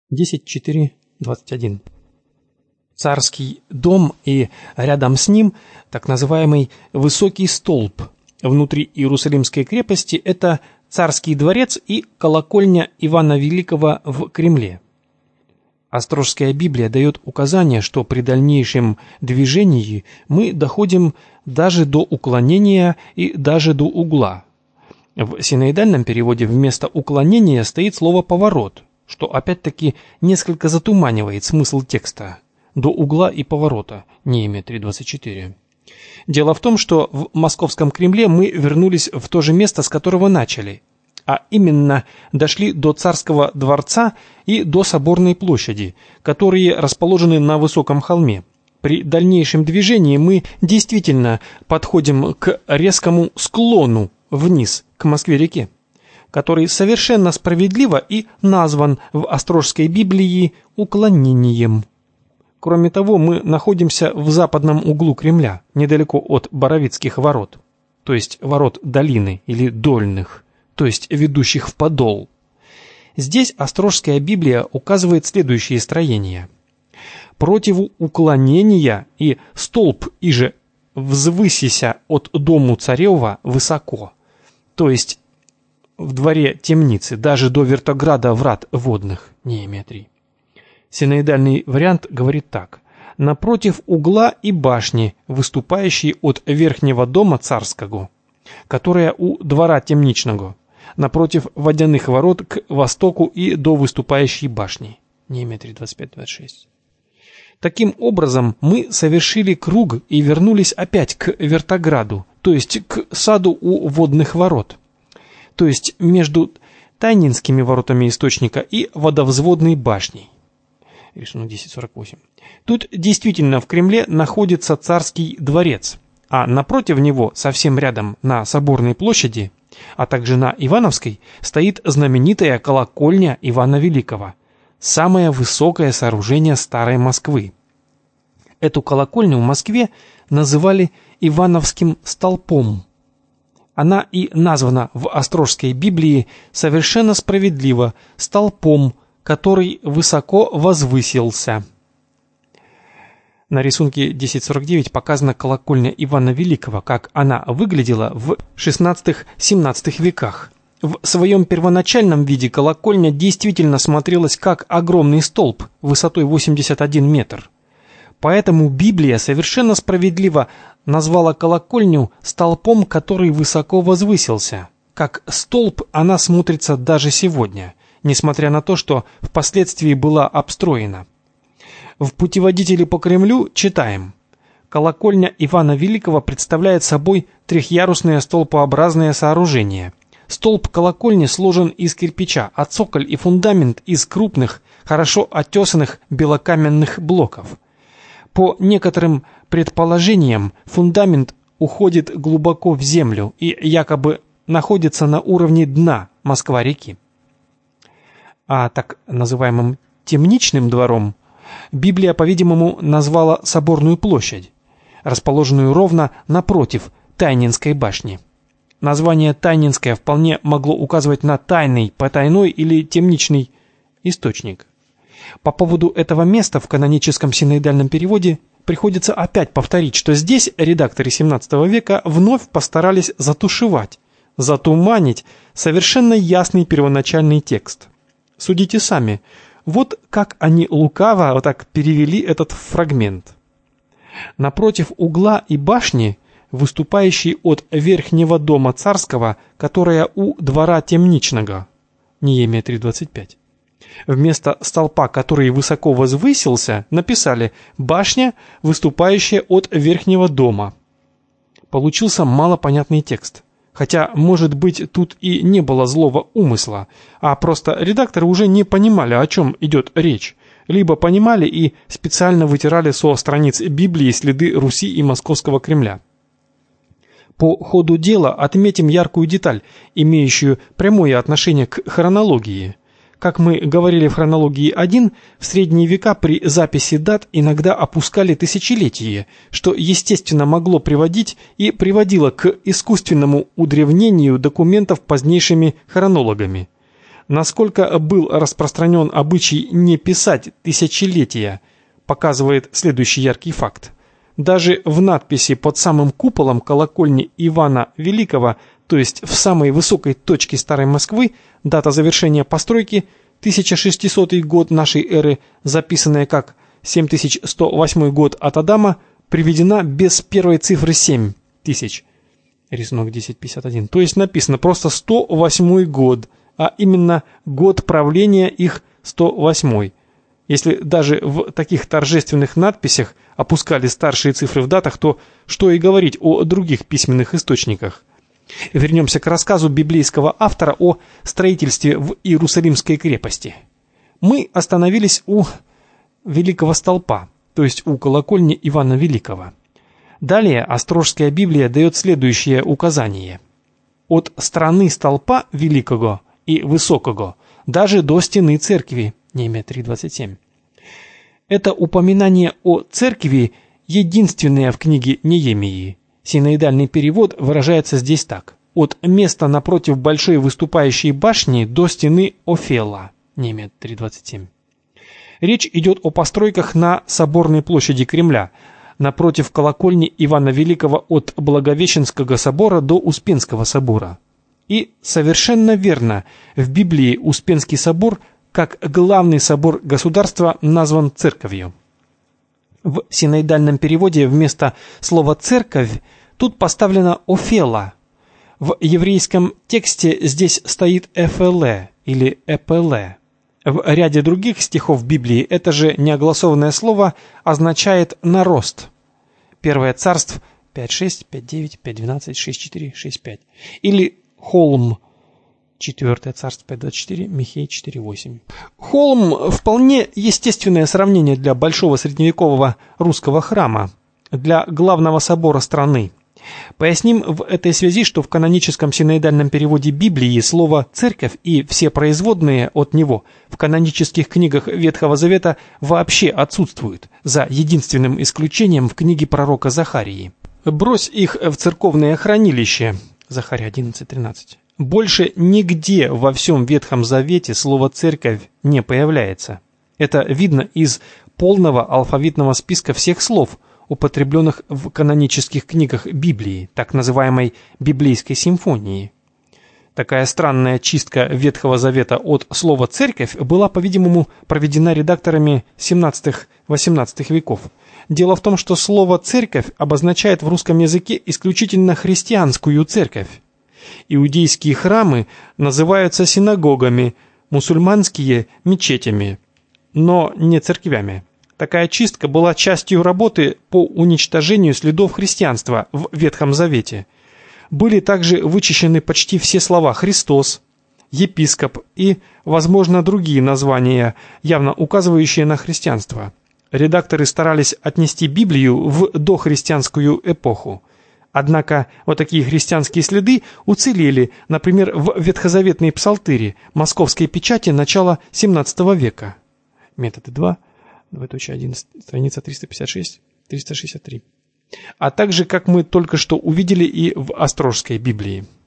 10.4.21. Царский дом и рядом с ним так называемый высокий столб. Внутри Иерусалимской крепости это царский дворец и колокольня Ивана Великого в Кремле. Острожская Библия дает указание, что при дальнейшем движении мы доходим даже до уклонения и даже до угла. В синоидальном переводе вместо уклонения стоит слово «поворот», что опять-таки несколько затуманивает смысл текста. До угла и поворота. Неемия 3.24. Дело в том, что в московском Кремле мы вернулись в то же место, с которого начали, а именно дошли до Царского дворца и до Соборной площади, которые расположены на высоком холме. При дальнейшем движении мы действительно подходим к резкому склону вниз, к Москве-реке, который совершенно справедливо и назван в Острожской Библии уклонением. Кроме того, мы находимся в западном углу Кремля, недалеко от Боровицких ворот, то есть ворот долины или дольных, то есть ведущих в Подол. Здесь Острожская Библия указывает следующие строения. Против уклонения и столб иже взвысися от дому царева высоко, то есть в дворе темницы, даже до вертограда врат водных, Неемия 3. Синоидальный вариант говорит так. Напротив угла и башни, выступающей от верхнего дома царского, которая у двора темничного, напротив водяных ворот к востоку и до выступающей башни. Неемия 3.25-26. Таким образом, мы совершили круг и вернулись опять к вертограду, то есть к саду у водных ворот, то есть между Тайнинскими воротами источника и водовзводной башней. Рисунок 10.48. Тут действительно в Кремле находится царский дворец, а напротив него, совсем рядом на Соборной площади, а также на Ивановской, стоит знаменитая колокольня Ивана Великого, самое высокое сооружение старой Москвы. Эту колокольню в Москве называли Ивановским столпом. Она и названа в Острожской Библии совершенно справедливо столпом, который высоко возвысился. На рисунке 10.49 показана колокольня Ивана Великого, как она выглядела в XVI-XVII веках. В своем первоначальном виде колокольня действительно смотрелась как огромный столб высотой 81 метр. Поэтому Библия совершенно справедливо назвала колокольню столпом, который высоко возвысился. Как столб она смотрится даже сегодня, несмотря на то, что впоследствии была обстроена. В путеводителе по Кремлю читаем: колокольня Ивана Великого представляет собой трехъярусное столпообразное сооружение. Столб колокольни сложен из кирпича, а цоколь и фундамент из крупных, хорошо оттесанных белокаменных блоков. По некоторым предположениям, фундамент уходит глубоко в землю и якобы находится на уровне дна Москва-реки. А так называемым темничным двором Библия, по-видимому, назвала Соборную площадь, расположенную ровно напротив Тайнинской башни. Название Тайнинская вполне могло указывать на тайный, потайной или темничный источник. По поводу этого места в каноническом синоидальном переводе приходится опять повторить, что здесь редакторы XVII века вновь постарались затушевать, затуманить совершенно ясный первоначальный текст. Судите сами, вот как они лукаво вот так перевели этот фрагмент. Напротив угла и башни, выступающей от верхнего дома царского, которая у двора темничного, Неемия 3.25. Вместо столпа, который высоко возвысился, написали «башня, выступающая от верхнего дома». Получился малопонятный текст. Хотя, может быть, тут и не было злого умысла, а просто редакторы уже не понимали, о чем идет речь, либо понимали и специально вытирали со страниц Библии следы Руси и Московского Кремля. По ходу дела отметим яркую деталь, имеющую прямое отношение к хронологии. Как мы говорили в хронологии 1, в средние века при записи дат иногда опускали тысячелетие, что естественно могло приводить и приводило к искусственному удревнению документов позднейшими хронологами. Насколько был распространен обычай не писать тысячелетия, показывает следующий яркий факт. Даже в надписи под самым куполом колокольни Ивана Великого, то есть в самой высокой точке Старой Москвы, дата завершения постройки 1600 год нашей эры, записанная как 7108 год от Адама, приведена без первой цифры 7000. Рисунок 1051. То есть написано просто 108 год, а именно год правления их 108. Если даже в таких торжественных надписях опускали старшие цифры в датах, то что и говорить о других письменных источниках. Вернемся к рассказу библейского автора о строительстве в Иерусалимской крепости. Мы остановились у Великого Столпа, то есть у колокольни Ивана Великого. Далее Острожская Библия дает следующее указание. От страны столпа Великого и Высокого даже до стены церкви. Неемия 3:27. Это упоминание о церкви единственное в книге Неемии. Синоидальный перевод выражается здесь так. От места напротив большой выступающей башни до стены Офела. Неемия 3:27. Речь идет о постройках на Соборной площади Кремля, напротив колокольни Ивана Великого от Благовещенского собора до Успенского собора. И совершенно верно, в Библии Успенский собор как главный собор государства назван церковью. В синоидальном переводе вместо слова «церковь» тут поставлено «офела». В еврейском тексте здесь стоит «эфеле» или «эпеле». В ряде других стихов Библии это же неогласованное слово означает «нарост». 1 Царств 5.6, 5.9, 5.12, 6.4, 6.5. Или «холм». 4 Царство 5.24, Михей 4.8. Холм – вполне естественное сравнение для большого средневекового русского храма, для главного собора страны. Поясним в этой связи, что в каноническом синоидальном переводе Библии слово «церковь» и все производные от него в канонических книгах Ветхого Завета вообще отсутствуют, за единственным исключением в книге пророка Захарии. «Брось их в церковное хранилище» Захария 11.13. Больше нигде во всем Ветхом Завете слово «церковь» не появляется. Это видно из полного алфавитного списка всех слов, употребленных в канонических книгах Библии, так называемой «библейской симфонии». Такая странная чистка Ветхого Завета от слова «церковь» была, по-видимому, проведена редакторами 17-18 веков. Дело в том, что слово «церковь» обозначает в русском языке исключительно христианскую церковь. Иудейские храмы называются синагогами, мусульманские – мечетями, но не церквями. Такая чистка была частью работы по уничтожению следов христианства в Ветхом Завете. Были также вычищены почти все слова «Христос», «епископ» и, возможно, другие названия, явно указывающие на христианство. Редакторы старались отнести Библию в дохристианскую эпоху. Однако вот такие христианские следы уцелели, например, в ветхозаветной псалтыре московской печати начала XVII века. Методы 2, 2.1, страница 356-363. А также, как мы только что увидели, и в Острожской Библии.